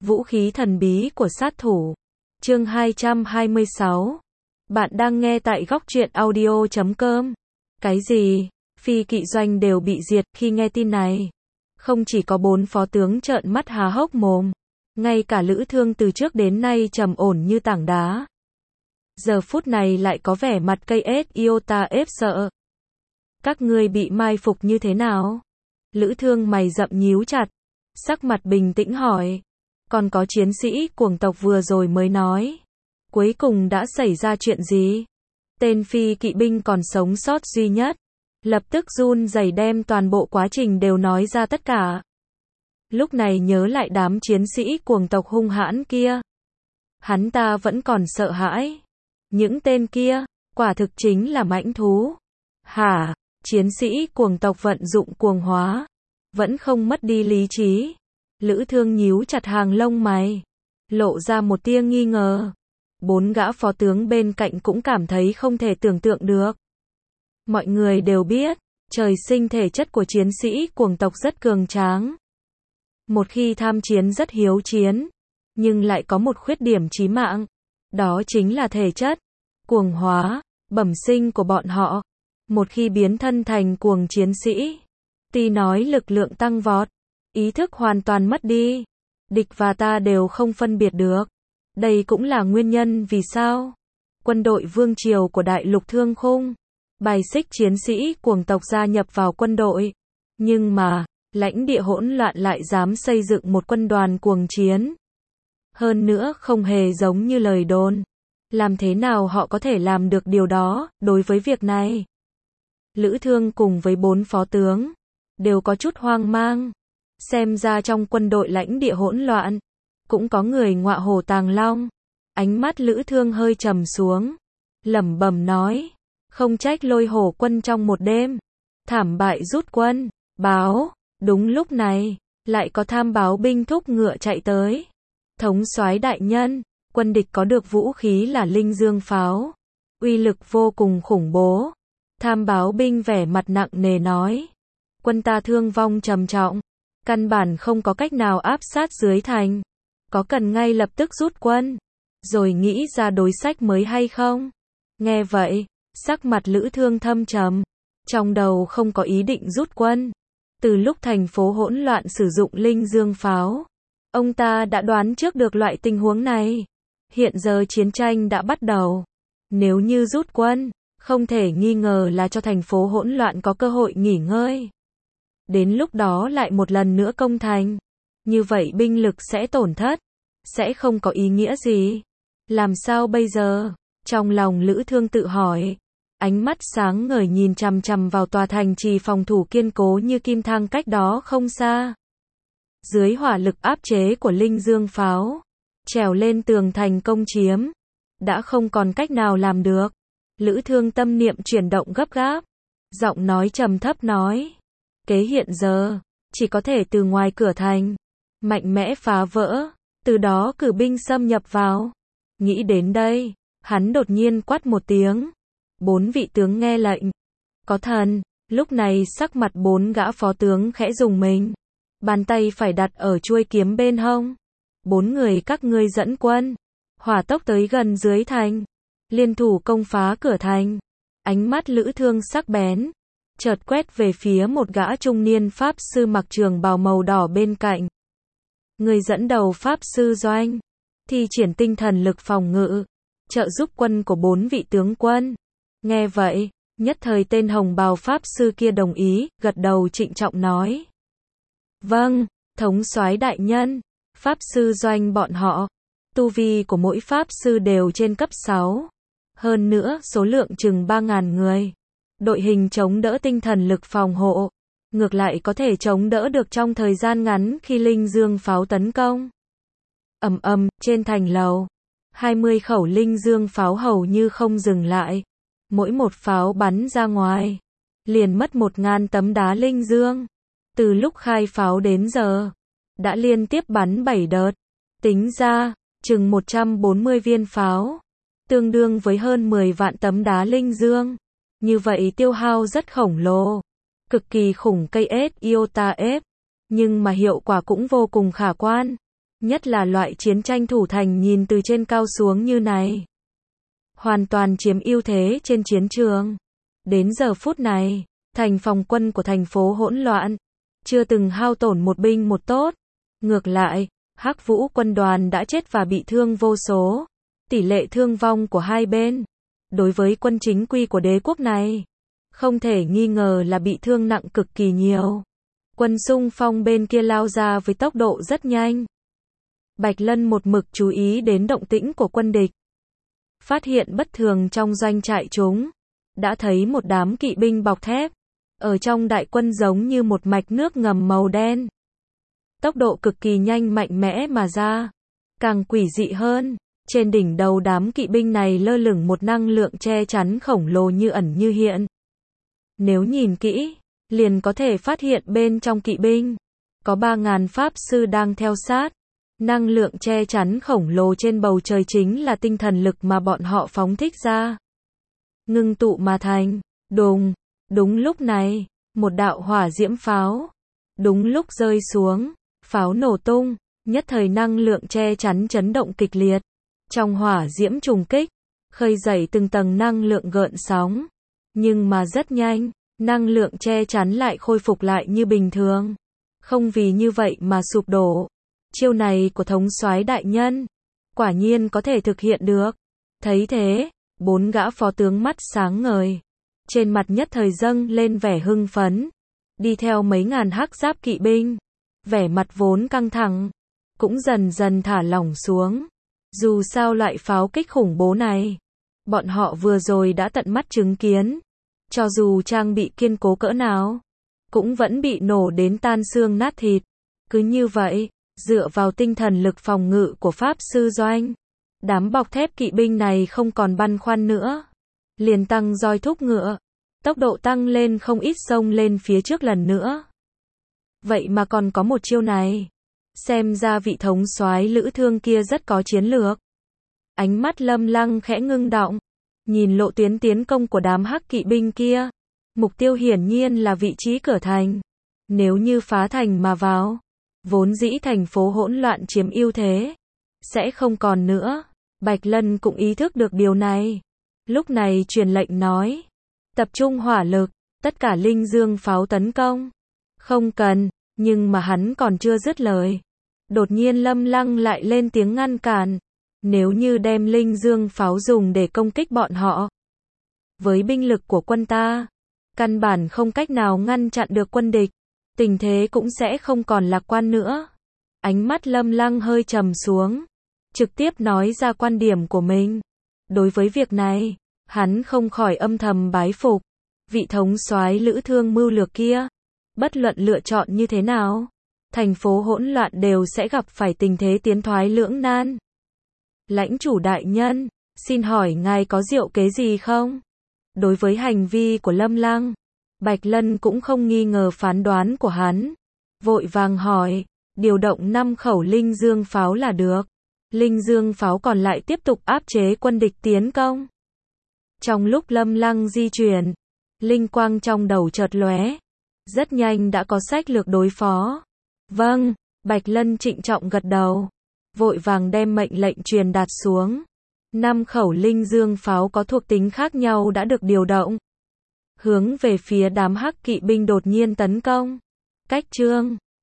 Vũ khí thần bí của sát thủ. Chương 226. Bạn đang nghe tại góc truyện audio.com. Cái gì? Phi kỵ doanh đều bị diệt. Khi nghe tin này, không chỉ có 4 phó tướng trợn mắt há hốc mồm, ngay cả Lữ Thương từ trước đến nay trầm ổn như tảng đá, giờ phút này lại có vẻ mặt cây ếch iota ép sợ. Các ngươi bị mai phục như thế nào? Lữ Thương mày rậm nhíu chặt, sắc mặt bình tĩnh hỏi. Còn có chiến sĩ cuồng tộc vừa rồi mới nói. Cuối cùng đã xảy ra chuyện gì? Tên phi kỵ binh còn sống sót duy nhất lập tức run rẩy đem toàn bộ quá trình đều nói ra tất cả. Lúc này nhớ lại đám chiến sĩ cuồng tộc hung hãn kia, hắn ta vẫn còn sợ hãi. Những tên kia, quả thực chính là mãnh thú. Hả? Chiến sĩ cuồng tộc vận dụng cuồng hóa, vẫn không mất đi lý trí. Lữ Thương nhíu chặt hàng lông mày, lộ ra một tia nghi ngờ. 4 gã phó tướng bên cạnh cũng cảm thấy không thể tưởng tượng được. Mọi người đều biết, trời sinh thể chất của chiến sĩ cuồng tộc rất cường tráng. Một khi tham chiến rất hiếu chiến, nhưng lại có một khuyết điểm chí mạng, đó chính là thể chất cuồng hóa bẩm sinh của bọn họ. Một khi biến thân thành cuồng chiến sĩ, tuy nói lực lượng tăng vọt, ý thức hoàn toàn mất đi, địch và ta đều không phân biệt được. Đây cũng là nguyên nhân vì sao quân đội vương triều của Đại Lục Thương Khung bài xích chiến sĩ cuồng tộc gia nhập vào quân đội. Nhưng mà, lãnh địa hỗn loạn lại dám xây dựng một quân đoàn cuồng chiến. Hơn nữa không hề giống như lời đồn. Làm thế nào họ có thể làm được điều đó? Đối với việc này, Lữ Thương cùng với 4 phó tướng đều có chút hoang mang. Xem ra trong quân đội lãnh địa hỗn loạn cũng có người ngọa hổ tàng long. Ánh mắt Lữ Thương hơi trầm xuống, lẩm bẩm nói, không trách Lôi Hổ quân trong một đêm thảm bại rút quân. Báo. Đúng lúc này, lại có tham báo binh thúc ngựa chạy tới. Thống soái đại nhân, quân địch có được vũ khí là linh dương pháo, uy lực vô cùng khủng bố. Tham báo binh vẻ mặt nặng nề nói, quân ta thương vong trầm trọng, căn bản không có cách nào áp sát dưới thành, có cần ngay lập tức rút quân, rồi nghĩ ra đối sách mới hay không? Nghe vậy, sắc mặt Lữ Thương thâm trầm, trong đầu không có ý định rút quân. Từ lúc thành phố hỗn loạn sử dụng linh dương pháo, ông ta đã đoán trước được loại tình huống này. Hiện giờ chiến tranh đã bắt đầu, nếu như rút quân, không thể nghi ngờ là cho thành phố hỗn loạn có cơ hội nghỉ ngơi. Đến lúc đó lại một lần nữa công thành, như vậy binh lực sẽ tổn thất, sẽ không có ý nghĩa gì. Làm sao bây giờ? Trong lòng Lữ Thương tự hỏi, ánh mắt sáng ngời nhìn chằm chằm vào tòa thành trì phòng thủ kiên cố như kim thang cách đó không xa. Dưới hỏa lực áp chế của linh dương pháo, trèo lên tường thành công chiếm, đã không còn cách nào làm được. Lữ Thương tâm niệm chuyển động gấp gáp, giọng nói trầm thấp nói, kế hiện giờ, chỉ có thể từ ngoài cửa thành, mạnh mẽ phá vỡ, từ đó cử binh xâm nhập vào. Nghĩ đến đây, hắn đột nhiên quát một tiếng. 4 vị tướng nghe lệnh. Có thần. Lúc này sắc mặt 4 gã phó tướng khẽ rùng mình, bàn tay phải đặt ở chuôi kiếm bên hông. 4 người các ngươi dẫn quân, hỏa tốc tới gần dưới thành, liên thủ công phá cửa thành. Ánh mắt Lữ Thương sắc bén, chợt quét về phía một gã trung niên pháp sư mặc trường bào màu đỏ bên cạnh. Người dẫn đầu pháp sư doanh, thi triển tinh thần lực phòng ngự, trợ giúp quân của 4 vị tướng quân. Nghe vậy, nhất thời tên hồng bào pháp sư kia đồng ý, gật đầu trịnh trọng nói. Vâng, thống soái đại nhân. Pháp sư doanh bọn họ, tu vi của mỗi pháp sư đều trên cấp 6. Hơn nữa, số lượng chừng 3.000 người. Đội hình chống đỡ tinh thần lực phòng hộ, ngược lại có thể chống đỡ được trong thời gian ngắn khi linh dương pháo tấn công. Ầm ầm, trên thành lầu, 20 khẩu linh dương pháo hầu như không dừng lại. Mỗi một pháo bắn ra ngoài, liền mất 1.000 tấm đá linh dương. Từ lúc khai pháo đến giờ, đã liên tiếp bắn 7 đợt. Tính ra, chừng 140 viên pháo, tương đương với hơn 10 vạn tấm đá linh dương. Như vậy tiêu hao rất khổng lồ, cực kỳ khủng cây ếch iota ép, nhưng mà hiệu quả cũng vô cùng khả quan. Nhất là loại chiến tranh thủ thành nhìn từ trên cao xuống như này. Hoàn toàn chiếm ưu thế trên chiến trường. Đến giờ phút này, thành phòng quân của thành phố hỗn loạn, chưa từng hao tổn một binh một tốt. Ngược lại, Hắc Vũ quân đoàn đã chết và bị thương vô số. Tỷ lệ thương vong của hai bên, đối với quân chính quy của đế quốc này, không thể nghi ngờ là bị thương nặng cực kỳ nhiều. Quân xung phong bên kia lao ra với tốc độ rất nhanh. Bạch Lân một mực chú ý đến động tĩnh của quân địch. Phát hiện bất thường trong doanh trại chúng, đã thấy một đám kỵ binh bọc thép, ở trong đại quân giống như một mạch nước ngầm màu đen. Tốc độ cực kỳ nhanh mạnh mẽ mà ra. Càng quỷ dị hơn, trên đỉnh đầu đám kỵ binh này lơ lửng một năng lượng che chắn khổng lồ như ẩn như hiện. Nếu nhìn kỹ, liền có thể phát hiện bên trong kỵ binh, có 3.000 pháp sư đang theo sát. Năng lượng che chắn khổng lồ trên bầu trời chính là tinh thần lực mà bọn họ phóng thích ra. Ngưng tụ mà thành, đùng, đúng lúc này, một đạo hỏa diễm pháo, đúng lúc rơi xuống, pháo nổ tung, nhất thời năng lượng che chắn chấn động kịch liệt. Trong hỏa diễm trùng kích, khơi dậy từng tầng năng lượng gợn sóng. Nhưng mà rất nhanh, năng lượng che chắn lại khôi phục lại như bình thường. Không vì như vậy mà sụp đổ. Chiêu này của thống soái đại nhân, quả nhiên có thể thực hiện được. Thấy thế, 4 gã phó tướng mắt sáng ngời. Trên mặt nhất thời dâng lên vẻ hưng phấn. Đi theo mấy ngàn hắc giáp kỵ binh. Vẻ mặt vốn căng thẳng, cũng dần dần thả lỏng xuống. Dù sao loại pháo kích khủng bố này, bọn họ vừa rồi đã tận mắt chứng kiến. Cho dù trang bị kiên cố cỡ nào, cũng vẫn bị nổ đến tan xương nát thịt. Cứ như vậy, dựa vào tinh thần lực phòng ngự của Pháp Sư Doanh, đám bọc thép kỵ binh này không còn băn khoăn nữa. Liền tăng roi thúc ngựa, tốc độ tăng lên không ít, xông lên phía trước lần nữa. Vậy mà còn có một chiêu này. Xem ra vị thống soái Lữ Thương kia rất có chiến lược. Ánh mắt Lâm Lăng khẽ ngưng động, nhìn lộ tuyến tiến công của đám hắc kỵ binh kia. Mục tiêu hiển nhiên là vị trí cửa thành. Nếu như phá thành mà vào, vốn dĩ thành phố hỗn loạn chiếm ưu thế, sẽ không còn nữa. Bạch Lân cũng ý thức được điều này. Lúc này truyền lệnh nói, tập trung hỏa lực, tất cả linh dương pháo tấn công. Không cần, nhưng mà hắn còn chưa dứt lời. Đột nhiên Lâm Lăng lại lên tiếng ngăn cản. Nếu như đem linh dương pháo dùng để công kích bọn họ, với binh lực của quân ta, căn bản không cách nào ngăn chặn được quân địch. Tình thế cũng sẽ không còn lạc quan nữa. Ánh mắt Lâm Lăng hơi trầm xuống, trực tiếp nói ra quan điểm của mình. Đối với việc này, hắn không khỏi âm thầm bái phục. Vị thống soái Lữ Thương mưu lược kia, bất luận lựa chọn như thế nào, thành phố hỗn loạn đều sẽ gặp phải tình thế tiến thoái lưỡng nan. Lãnh chủ đại nhân, xin hỏi ngài có diệu kế gì không? Đối với hành vi của Lâm Lăng, Bạch Lân cũng không nghi ngờ phán đoán của hắn. Vội vàng hỏi, điều động 5 khẩu linh dương pháo là được. Linh dương pháo còn lại tiếp tục áp chế quân địch tiến công. Trong lúc Lâm Lăng di chuyển, linh quang trong đầu chợt lóe. Rất nhanh đã có sách lược đối phó. Vâng, Bạch Lân trịnh trọng gật đầu. Vội vàng đem mệnh lệnh truyền đạt xuống. 5 khẩu linh dương pháo có thuộc tính khác nhau đã được điều động. Hướng về phía đám hắc kỵ binh đột nhiên tấn công. Cách chương